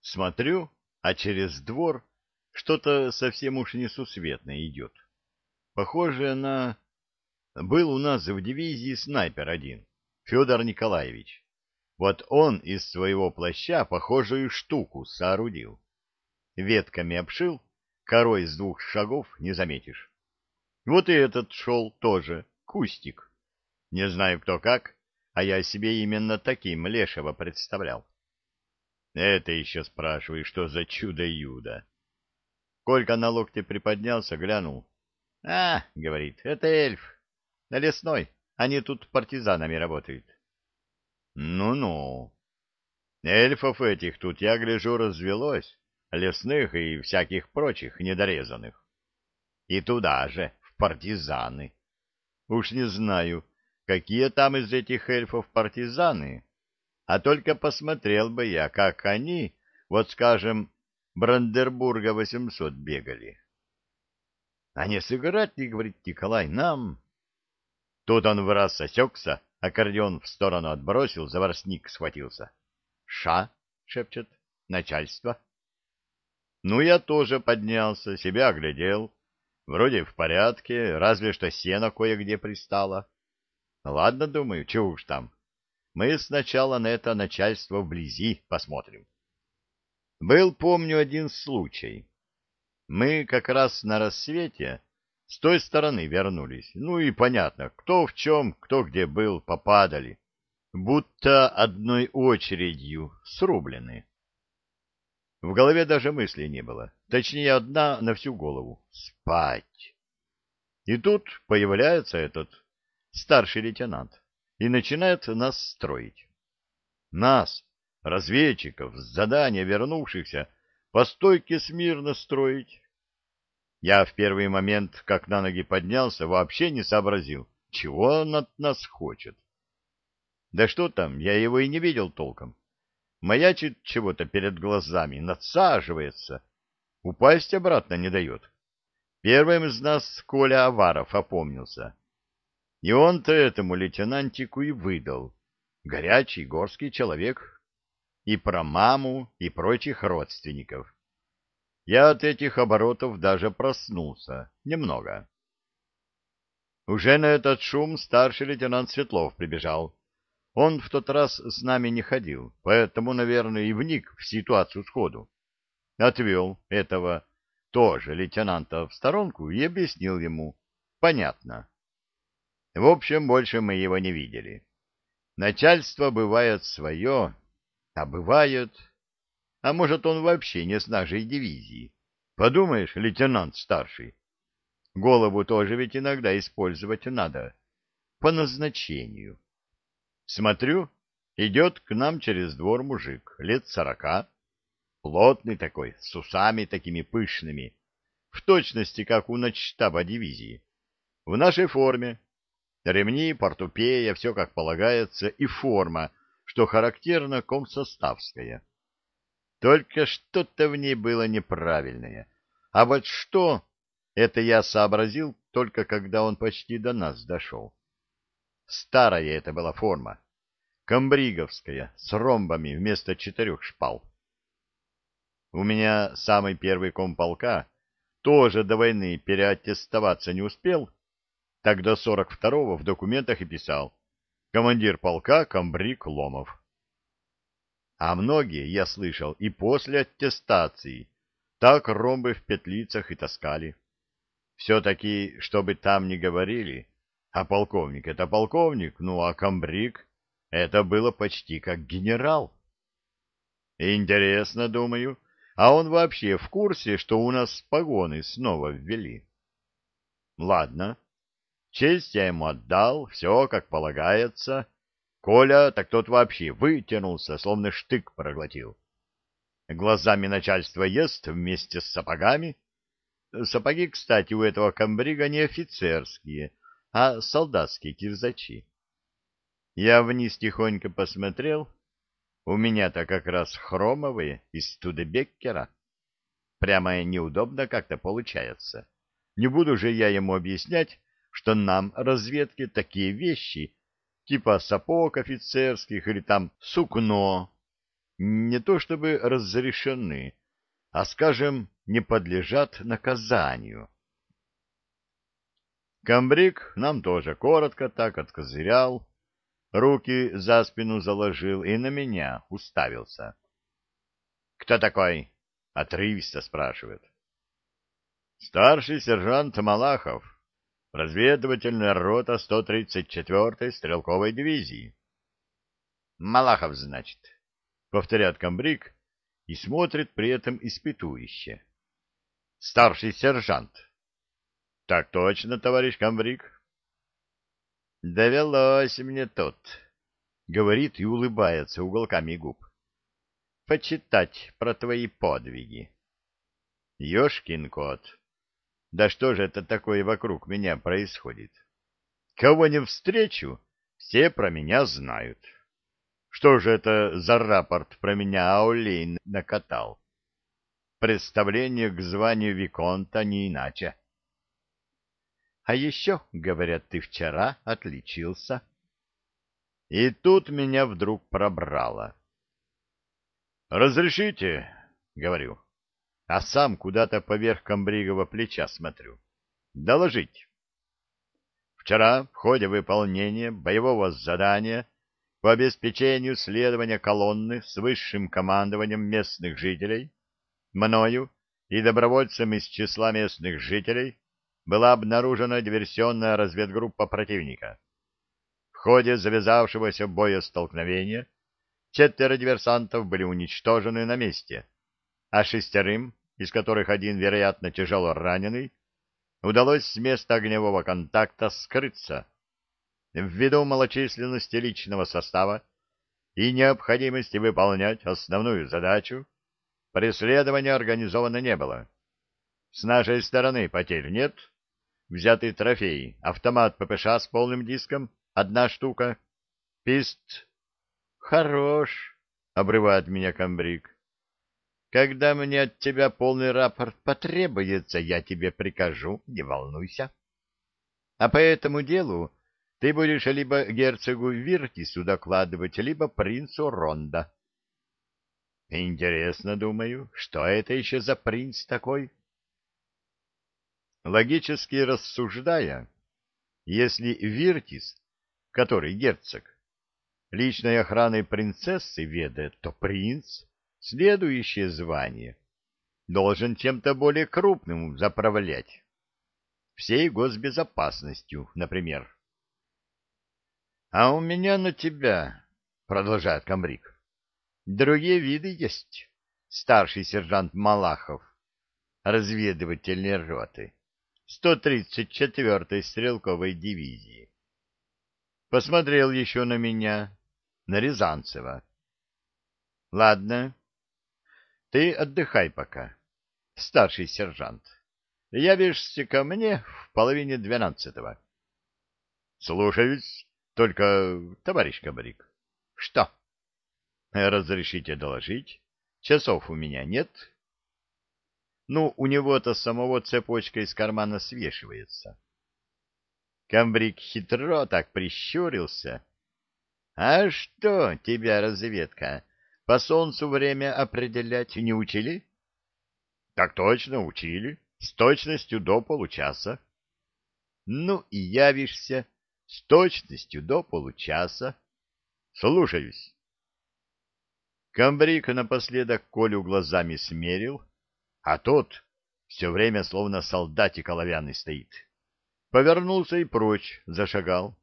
Смотрю, а через двор что-то совсем уж несусветное идет. Похоже на... Был у нас в дивизии снайпер один, Федор Николаевич. Вот он из своего плаща похожую штуку соорудил. Ветками обшил, корой с 2 шагов не заметишь. Вот и этот шел тоже, кустик. Не знаю кто как, а я себе именно таким лешего представлял. Это еще спрашиваю, что за чудо-юдо. Колька на локте приподнялся, глянул. — А, — говорит, — это эльф. На лесной. Они тут партизанами работают. Ну-ну. Эльфов этих тут, я гляжу, развелось. Лесных и всяких прочих недорезанных. И туда же, в партизаны. Уж не знаю, какие там из этих эльфов партизаны, а только посмотрел бы я, как они, вот скажем, Брандербурга 800 бегали. А не сыграть ли, говорит Николай, нам? Тут он в раз осекся, аккордеон в сторону отбросил, за воротник схватился. «Ша!» — шепчет. «Начальство!» Ну, я тоже поднялся, себя оглядел. Вроде в порядке, разве что сено кое-где пристало. Ладно, думаю, чего уж там. Мы сначала на это начальство вблизи посмотрим. Был, помню, один случай. Мы как раз на рассвете с той стороны вернулись. Ну и понятно, кто в чем, кто где был, попадали. Будто одной очередью срублены. В голове даже мысли не было. Точнее, одна на всю голову. Спать. И тут появляется этот старший лейтенант и начинает нас строить. Нас, разведчиков, с задания вернувшихся, по стойке смирно строить. Я в первый момент, как на ноги поднялся, вообще не сообразил, чего он от нас хочет. Да что там, я его и не видел толком. Маячит чего-то перед глазами, надсаживается. Упасть обратно не дает. Первым из нас Коля Аваров опомнился. И он-то этому лейтенантику и выдал. Горячий горский человек. И про маму, и прочих родственников. Я от этих оборотов даже проснулся. Немного. Уже на этот шум старший лейтенант Светлов прибежал. Он в тот раз с нами не ходил, поэтому, наверное, и вник в ситуацию сходу. Отвел этого тоже лейтенанта в сторонку и объяснил ему. Понятно. В общем, больше мы его не видели. Начальство бывает свое, а бывает... А может, он вообще не с нашей дивизии? Подумаешь, лейтенант старший. Голову тоже ведь иногда использовать надо. По назначению. Смотрю, идет к нам через двор мужик, лет 40, плотный такой, с усами такими пышными, в точности, как у начштаба дивизии. В нашей форме. Ремни, портупея, все как полагается, и форма, что характерно комсоставская. Только что-то в ней было неправильное. А вот что, это я сообразил только когда он почти до нас дошел. Старая это была форма, комбриговская, с ромбами вместо 4 шпал. У меня самый первый комполка тоже до войны переаттестоваться не успел, так до 42-го в документах и писал: командир полка комбриг Ломов. А многие, я слышал, и после аттестации так ромбы в петлицах и таскали. Все-таки, что бы там ни говорили, а полковник — это полковник, ну а комбриг — это было почти как генерал. Интересно, думаю, а он вообще в курсе, что у нас погоны снова ввели? Ладно, честь я ему отдал, все как полагается. Коля, так тот вообще вытянулся, словно штык проглотил. Глазами начальство ест вместе с сапогами. Сапоги, кстати, у этого комбрига не офицерские, а солдатские кирзачи. Я вниз тихонько посмотрел. У меня-то как раз хромовые из Студебеккера. Прямо неудобно как-то получается. Не буду же я ему объяснять, что нам, разведке, такие вещи, типа сапог офицерских или там сукно, не то чтобы разрешены, а, скажем, не подлежат наказанию. Камбрик нам тоже коротко так откозырял, руки за спину заложил и на меня уставился. — Кто такой? — отрывисто спрашивает. — Старший сержант Малахов, разведывательная рота 134-й стрелковой дивизии. — Малахов, значит, — повторяет комбриг и смотрит при этом испытующе. — Старший сержант. — Так точно, товарищ комбриг. — Довелось мне тут, — говорит и улыбается уголками губ, — почитать про твои подвиги. Ёшкин кот, да что же это такое вокруг меня происходит? Кого не встречу, все про меня знают. Что же это за рапорт про меня Аулейн накатал? Представление к званию виконта не иначе. А еще, говорят, ты вчера отличился. И тут меня вдруг пробрало. «Разрешите?» — говорю, а сам куда-то поверх комбригова плеча смотрю. «Доложить». Вчера в ходе выполнения боевого задания по обеспечению следования колонны с высшим командованием местных жителей, мною и добровольцем из числа местных жителей была обнаружена диверсионная разведгруппа противника. В ходе завязавшегося боестолкновения 4 диверсантов были уничтожены на месте, а 6, из которых 1, вероятно, тяжело раненый, удалось с места огневого контакта скрыться. Ввиду малочисленности личного состава и необходимости выполнять основную задачу, преследования организовано не было. С нашей стороны потерь нет. Взятый трофей: автомат ППШ с полным диском — 1 штука. Пист. Хорош, — обрывает меня комбриг. Когда мне от тебя полный рапорт потребуется, я тебе прикажу, не волнуйся. А по этому делу ты будешь либо герцогу Виртису докладывать, либо принцу Ронда. Интересно, думаю, что это еще за принц такой? Логически рассуждая, если Виртис, который герцог, личной охраной принцессы ведает, то принц, следующее звание, должен чем-то более крупным заправлять. Всей госбезопасностью, например. — А у меня на тебя, — продолжает комбриг, — другие виды есть. Старший сержант Малахов, разведывательной роты 134-й стрелковой дивизии. Посмотрел еще на меня, на Рязанцева. — Ладно, ты отдыхай пока, старший сержант. Явишься ко мне в 11:30. — Слушаюсь. Только, товарищ комбриг. — Что? — Разрешите доложить? Часов у меня нет. Ну, у него-то самого цепочка из кармана свешивается. Комбриг хитро так прищурился. — А что тебя, разведка, по солнцу время определять не учили? — Так точно, учили. С точностью до получаса. — Ну и явишься с точностью до получаса. Слушаюсь. Комбриг напоследок Колю глазами смерил, а тот все время словно солдатик оловянный стоит. Повернулся и прочь зашагал.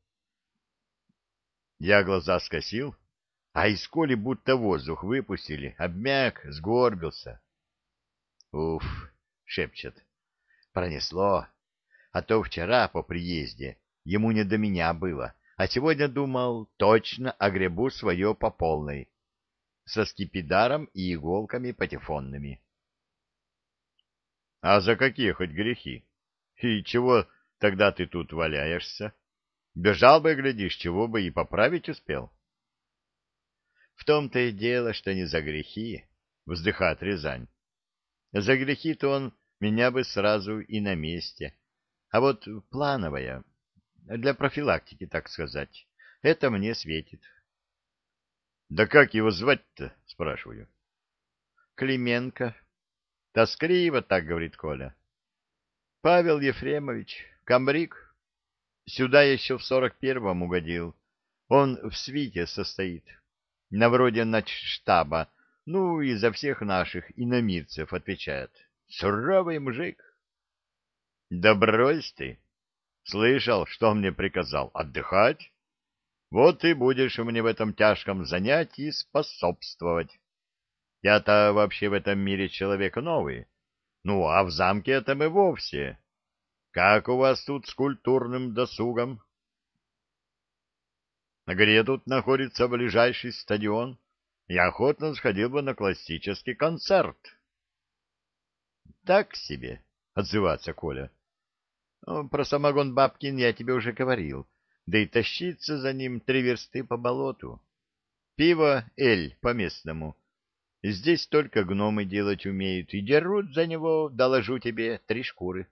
Я глаза скосил, а из Коли будто воздух выпустили, обмяк, сгорбился. Уф, шепчет, пронесло, а то вчера по приезде ему не до меня было, а сегодня думал, точно огребу свое по полной, со скипидаром и иголками патефонными. — А за какие хоть грехи? И чего тогда ты тут валяешься? Бежал бы, глядишь, чего бы и поправить успел. — В том-то и дело, что не за грехи, — вздыхает Рязань. — За грехи-то он меня бы сразу и на месте. А вот плановая, для профилактики, так сказать, это мне светит. Да как его звать-то, спрашиваю. Клименко. Тоскливо так говорит Коля. Павел Ефремович, комбриг. Сюда еще в 41-м угодил. Он в свите состоит. На вроде начштаба. Ну, и за всех наших иномирцев отвечает. Суровый мужик. Да брось ты. Слышал, что он мне приказал? Отдыхать? Вот и будешь мне в этом тяжком занятии способствовать. Я-то вообще в этом мире человек новый. Ну, а в замке этом и вовсе. Как у вас тут с культурным досугом? Где тут находится ближайший стадион? Я охотно сходил бы на классический концерт. Так себе, отзывается Коля. Про самогон Бабкин я тебе уже говорил. Да и тащиться за ним 3 версты по болоту. Пиво эль по-местному. Здесь только гномы делать умеют, и дерут за него, доложу тебе, 3 шкуры.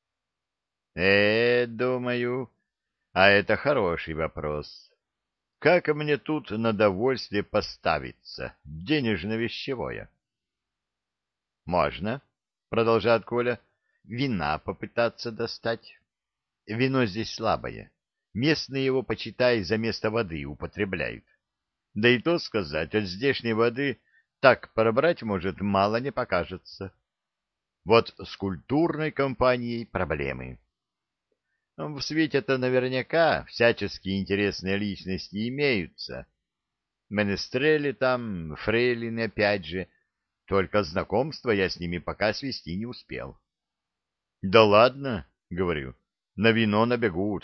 Думаю, а это хороший вопрос. Как мне тут на довольствие поставиться, денежно-вещевое? Можно, продолжает Коля, вина попытаться достать. Вино здесь слабое. Местные его, почитай, за место воды употребляют. Да и то сказать, от здешней воды так пробрать, может, мало не покажется. Вот с культурной компанией проблемы. В свете-то наверняка всяческие интересные личности имеются. Менестрели там, фрейлины опять же. Только знакомства я с ними пока свести не успел. — Да ладно, — говорю, — на вино набегут.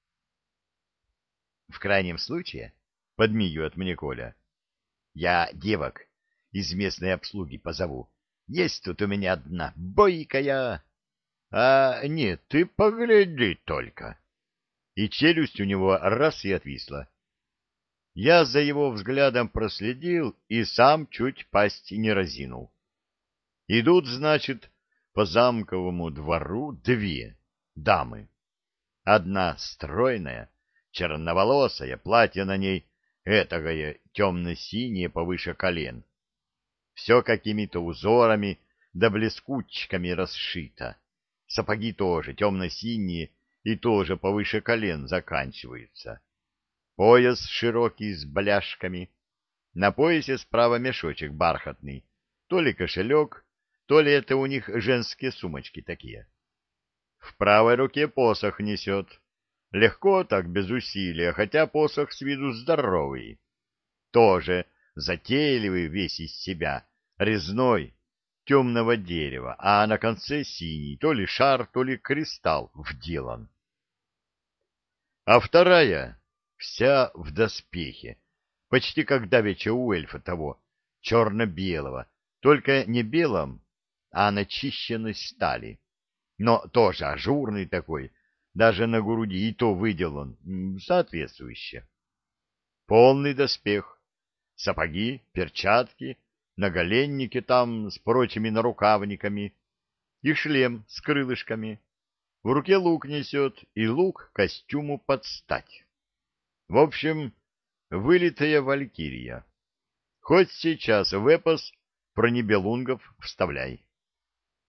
В крайнем случае, — подмигивает мне Коля, — я девок из местной обслуги позову. Есть тут у меня одна, бойкая. А нет, ты погляди только. И челюсть у него раз и отвисла. Я за его взглядом проследил и сам чуть пасть не разинул. Идут, значит, по замковому двору 2 дамы. Одна стройная, черноволосая, платье на ней этакое темно-синее повыше колен. Все какими-то узорами да блескучками расшито. Сапоги тоже темно-синие и тоже повыше колен заканчиваются. Пояс широкий с бляшками. На поясе справа мешочек бархатный. То ли кошелек, то ли это у них женские сумочки такие. В правой руке посох несет. Легко так, без усилия, хотя посох с виду здоровый. Тоже затейливый весь из себя, резной, темного дерева, а на конце синий, то ли шар, то ли кристалл вделан. А вторая вся в доспехе, почти как давеча у эльфа того, черно-белого, только не белом, а начищенной стали, но тоже ажурный такой, даже на груди и то выделан соответствующе. Полный доспех, сапоги, перчатки, наголенники там с прочими нарукавниками и шлем с крылышками. В руке лук несет, и лук костюму под стать. В общем, вылитая валькирия. Хоть сейчас в эпос про нибелунгов вставляй.